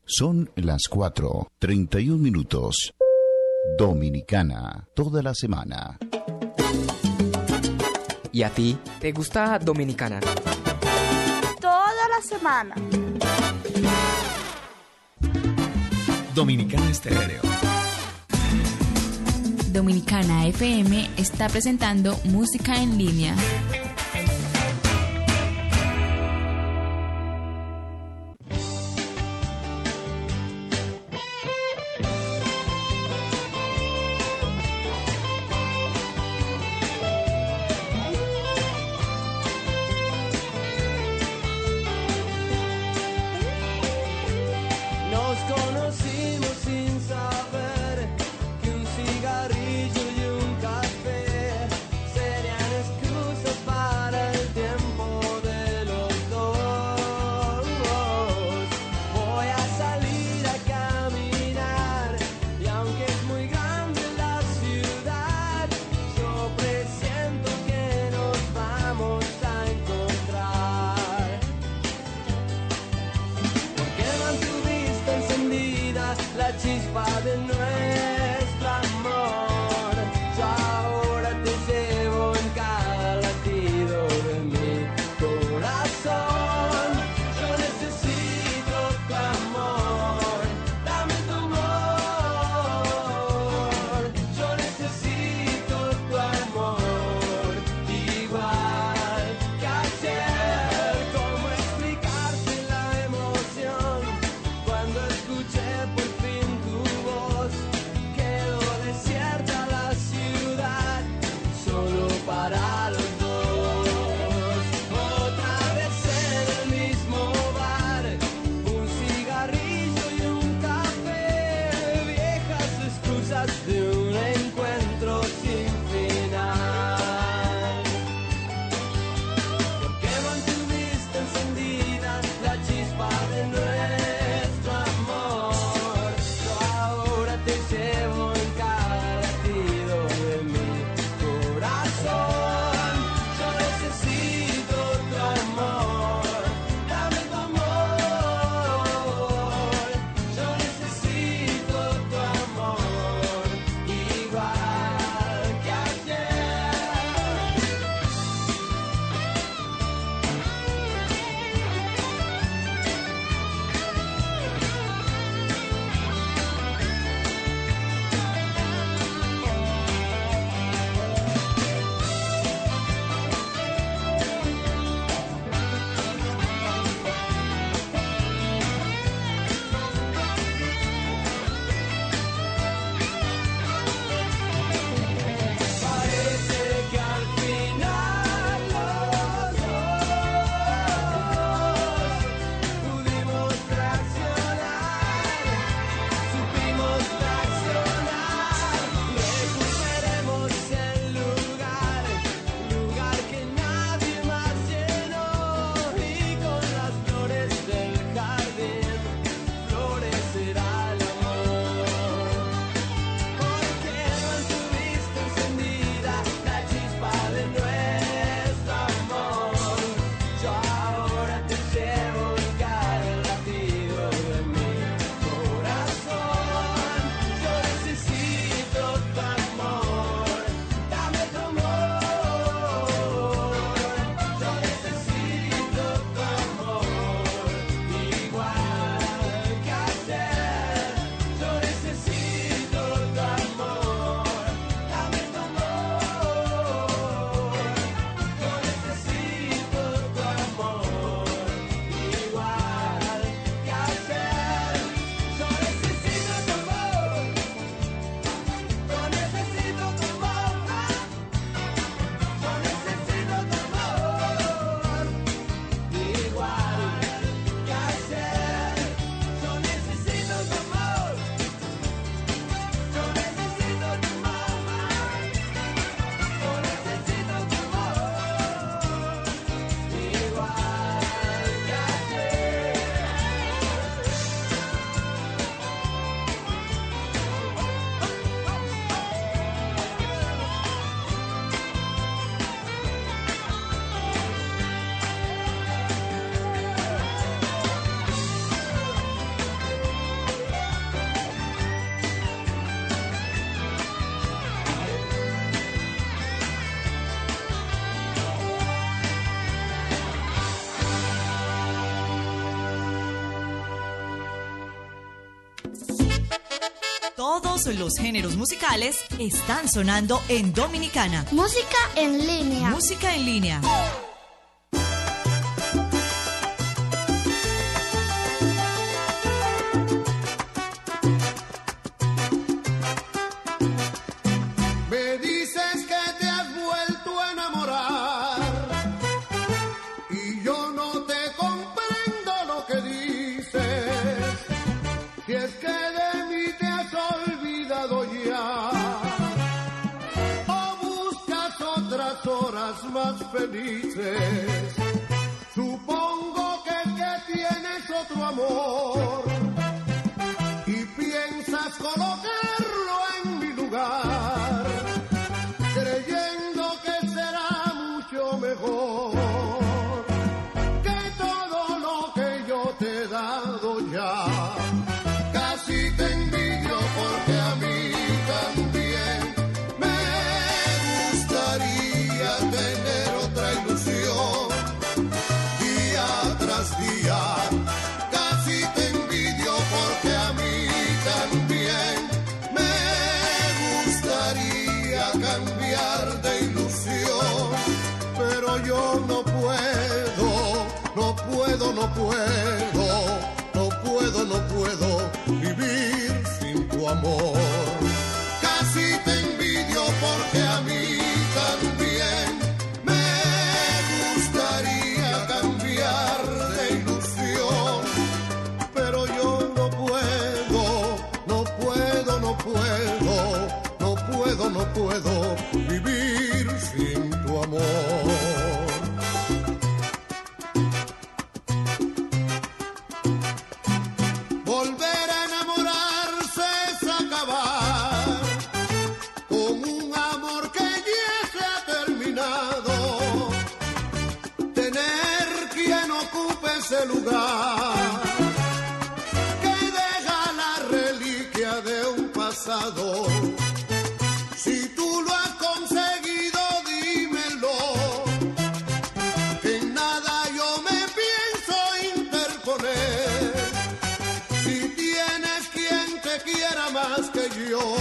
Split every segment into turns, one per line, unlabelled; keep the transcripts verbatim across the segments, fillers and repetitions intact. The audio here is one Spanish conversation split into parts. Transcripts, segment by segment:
Son las cuatro, treinta y un minutos. Dominicana, toda la semana.
¿Y a ti? ¿Te gusta Dominicana?
Toda la semana.
Dominicana Estéreo.
Dominicana F M está presentando música en línea.
Todos los géneros musicales están sonando en Dominicana.
Música en línea.
Música en línea.
Me dices que te has vuelto a enamorar y yo no te comprendo lo que dices. Si es que de mí te has olvidado ya o buscas otras horas más felices. Supongo que, que tienes otro amor y piensas colocarlo en mi lugar, creyendo que será mucho mejor que todo lo que yo te he dado ya. Casi te envidio porque a mí también me gustaría tener otra ilusión día tras día. Casi te envidio porque a mí también me gustaría cambiar de ilusión, pero yo no puedo, no puedo, no puedo, no puedo, no puedo vivir sin tu amor. Casi te envidio porque a mí también me gustaría cambiar de ilusión, pero yo no puedo, no puedo, no puedo, no puedo, no puedo vivir sin tu amor. Volver a enamorarse es acabar con un amor que ya se ha terminado. Tener quien ocupe ese lugar que deja la reliquia de un pasado. Si tú lo has conseguido, dímelo, que en nada yo me pienso interponer. Si tienes quien te quiera más que yo,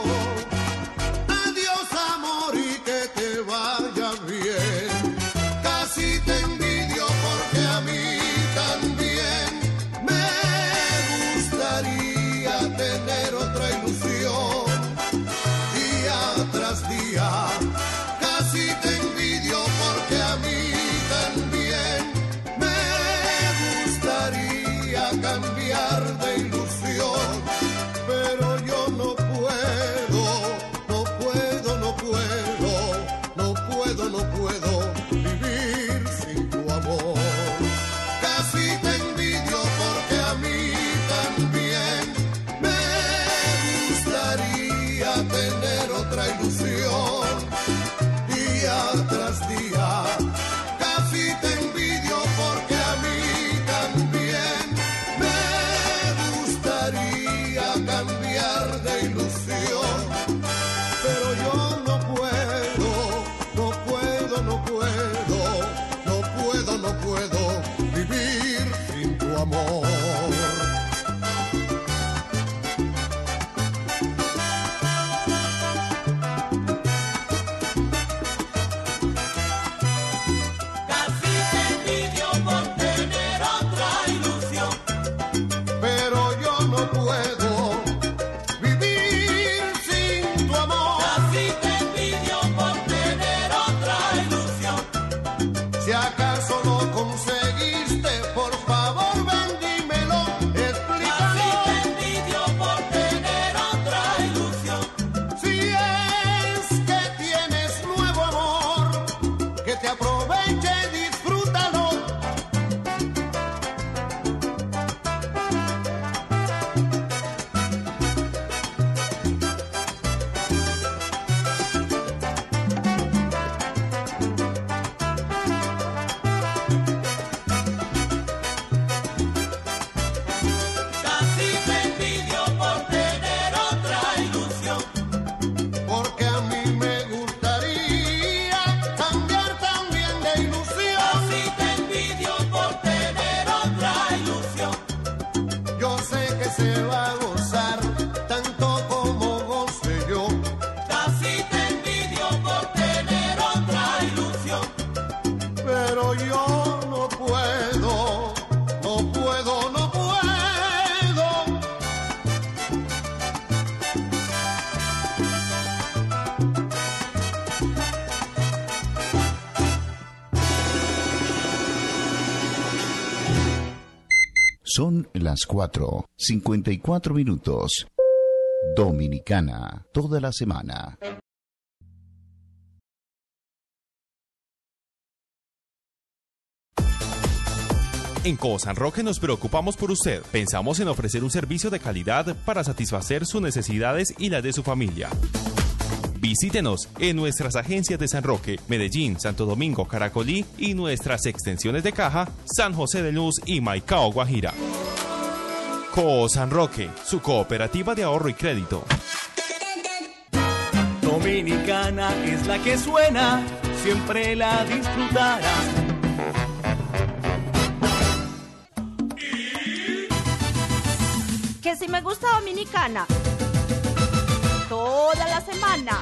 adiós amor y que te vaya bien. Casi te envidio porque a mí también me gustaría tener otra ilusión día tras día. Casi te envidio porque a mí también me gustaría cambiar de ilusión, pero yo no puedo, no puedo, no puedo, no puedo, no puedo vivir sin tu amor. Casi te envidio porque a mí también me gustaría tener otra ilusión día tras día. Casi te envidio porque a mí también me
Son las cuatro, cincuenta y cuatro minutos. Dominicana, toda la semana.
En Coho San Roque nos preocupamos por usted. Pensamos en ofrecer un servicio de calidad para satisfacer sus necesidades y las de su familia. Visítenos en nuestras agencias de San Roque, Medellín, Santo Domingo, Caracolí y nuestras extensiones de caja, San José de Luz y Maicao, Guajira. Coho San Roque, su cooperativa de ahorro y crédito.
Dominicana es la que suena, siempre la disfrutarás.
Que si me gusta Dominicana, toda la semana.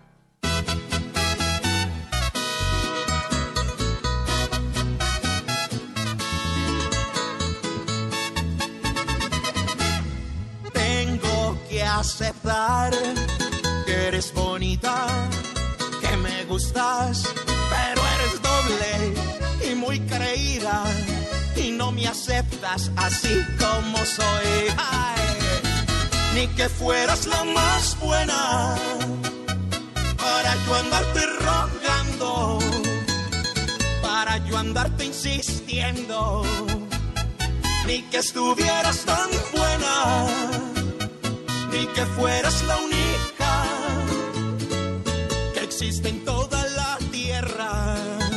Tengo que aceptar que eres bonita, que me gustas, pero eres doble y muy creída. Y no me aceptas así como soy. Ay, ni que fueras la más buena para yo andarte rogando, para yo andarte insistiendo. Ni que estuvieras tan buena, ni que fueras la única que existe en toda la tierra.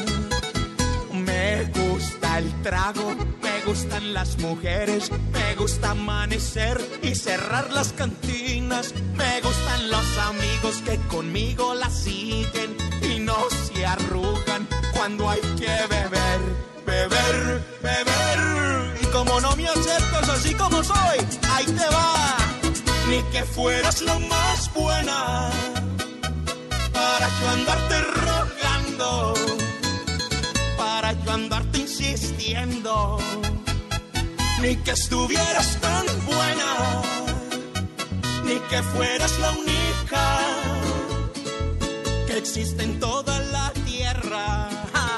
Me gusta el trago, me gustan las mujeres, me gusta amanecer y cerrar las cantinas, me gustan los amigos que conmigo la siguen y no se arrugan cuando hay que beber, beber, beber. Y como no me aceptas así como soy, ahí te va. Ni que fueras la más buena para yo andarte rogando, para yo andarte insistiendo. Ni que estuvieras tan buena, ni que fueras la única que existe en toda la tierra.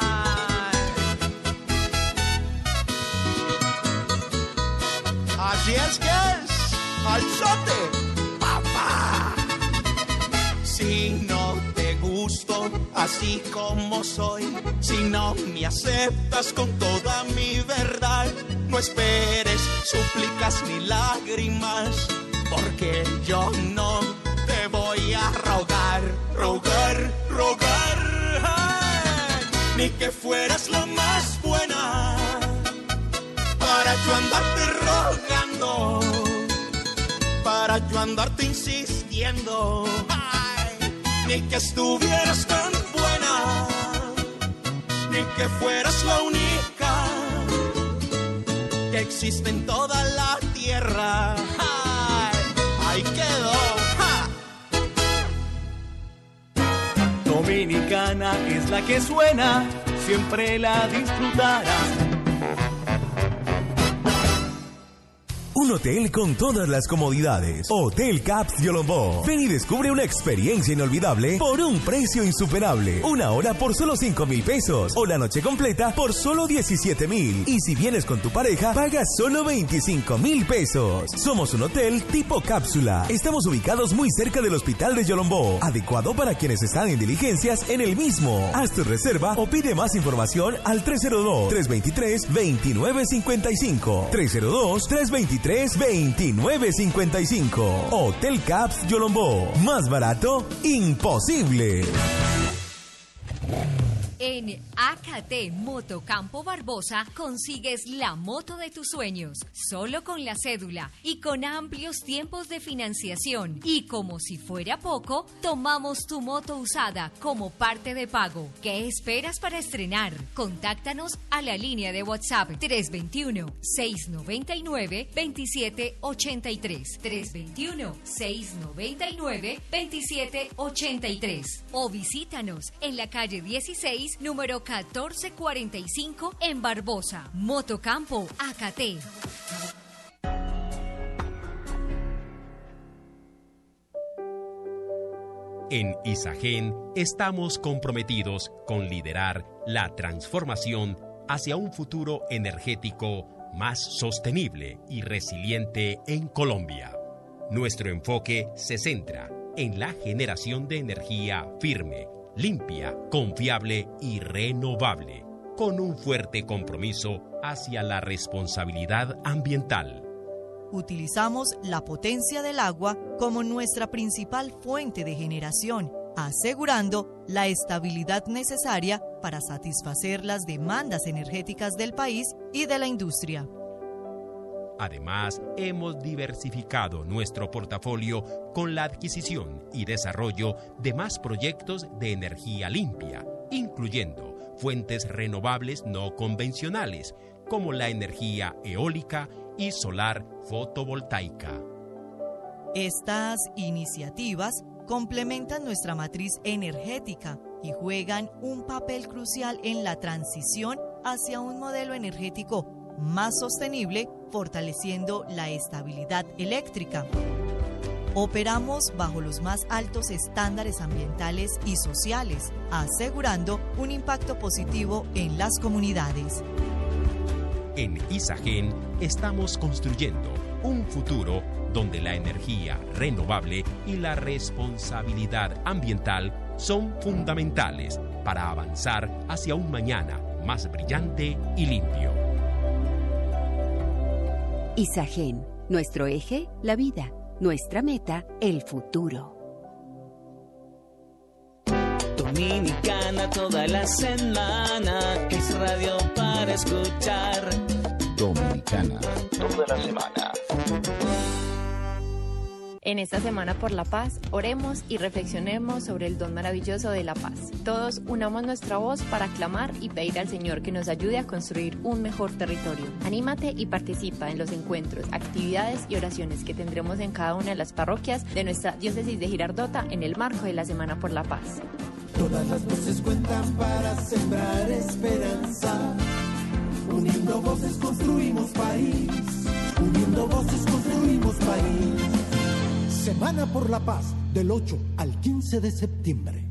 Así es que es, alzote, papá. Si no te gusto así como soy, si no me aceptas con toda mi verdad, no esperes súplicas ni lágrimas, porque yo no te voy a rogar, rogar, rogar. Ay, ni que fueras la más buena para yo andarte rogando, para yo andarte insistiendo. Ay, ni que estuvieras tan buena, ni que fueras la única que existe en toda la tierra. Ay, ahí quedó. ¡Ja!
Dominicana es la que suena, siempre la disfrutarás.
Un hotel con todas las comodidades. Hotel Caps Yolombó. Ven y descubre una experiencia inolvidable por un precio insuperable. Una hora por solo cinco mil pesos. O la noche completa por solo diecisiete mil. Y si vienes con tu pareja, pagas solo veinticinco mil pesos. Somos un hotel tipo cápsula. Estamos ubicados muy cerca del Hospital de Yolombó. Adecuado para quienes están en diligencias en el mismo. Haz tu reserva o pide más información al tres cero dos, tres dos tres, dos nueve cinco cinco. tres cero dos, tres dos tres, veintinueve cincuenta y cinco. Hotel Caps Yolombó. Más barato, imposible.
En A K T Motocampo Barbosa consigues la moto de tus sueños, solo con la cédula y con amplios tiempos de financiación. Y como si fuera poco, tomamos tu moto usada como parte de pago. ¿Qué esperas para estrenar? Contáctanos a la línea de WhatsApp tres dos uno, seis nueve nueve, dos siete ocho tres, tres dos uno, seis nueve nueve, dos siete ocho tres o visítanos en la calle dieciséis, número catorce cuarenta y cinco en Barbosa. Motocampo A K T.
En Isagen estamos comprometidos con liderar la transformación hacia un futuro energético más sostenible y resiliente en Colombia. Nuestro enfoque se centra en la generación de energía firme, limpia, confiable y renovable, con un fuerte compromiso hacia la responsabilidad ambiental.
Utilizamos la potencia del agua como nuestra principal fuente de generación, asegurando la estabilidad necesaria para satisfacer las demandas energéticas del país y de la industria.
Además, hemos diversificado nuestro portafolio con la adquisición y desarrollo de más proyectos de energía limpia, incluyendo fuentes renovables no convencionales, como la energía eólica y solar fotovoltaica.
Estas iniciativas complementan nuestra matriz energética y juegan un papel crucial en la transición hacia un modelo energético más sostenible, fortaleciendo la estabilidad eléctrica. Operamos bajo los más altos estándares ambientales y sociales, asegurando un impacto positivo en las comunidades.
En Isagen estamos construyendo un futuro donde la energía renovable y la responsabilidad ambiental son fundamentales para avanzar hacia un mañana más brillante y limpio.
Isagen, nuestro eje, la vida, nuestra meta, el futuro.
Dominicana toda la semana, es radio para escuchar.
Dominicana, toda la semana.
En esta Semana por la Paz, oremos y reflexionemos sobre el don maravilloso de la paz. Todos unamos nuestra voz para clamar y pedir al Señor que nos ayude a construir un mejor territorio. Anímate y participa en los encuentros, actividades y oraciones que tendremos en cada una de las parroquias de nuestra diócesis de Girardota en el marco de la Semana por la Paz.
Todas las voces cuentan para sembrar esperanza. Uniendo voces construimos país. Uniendo voces construimos país. Semana por la Paz, del ocho al quince de septiembre.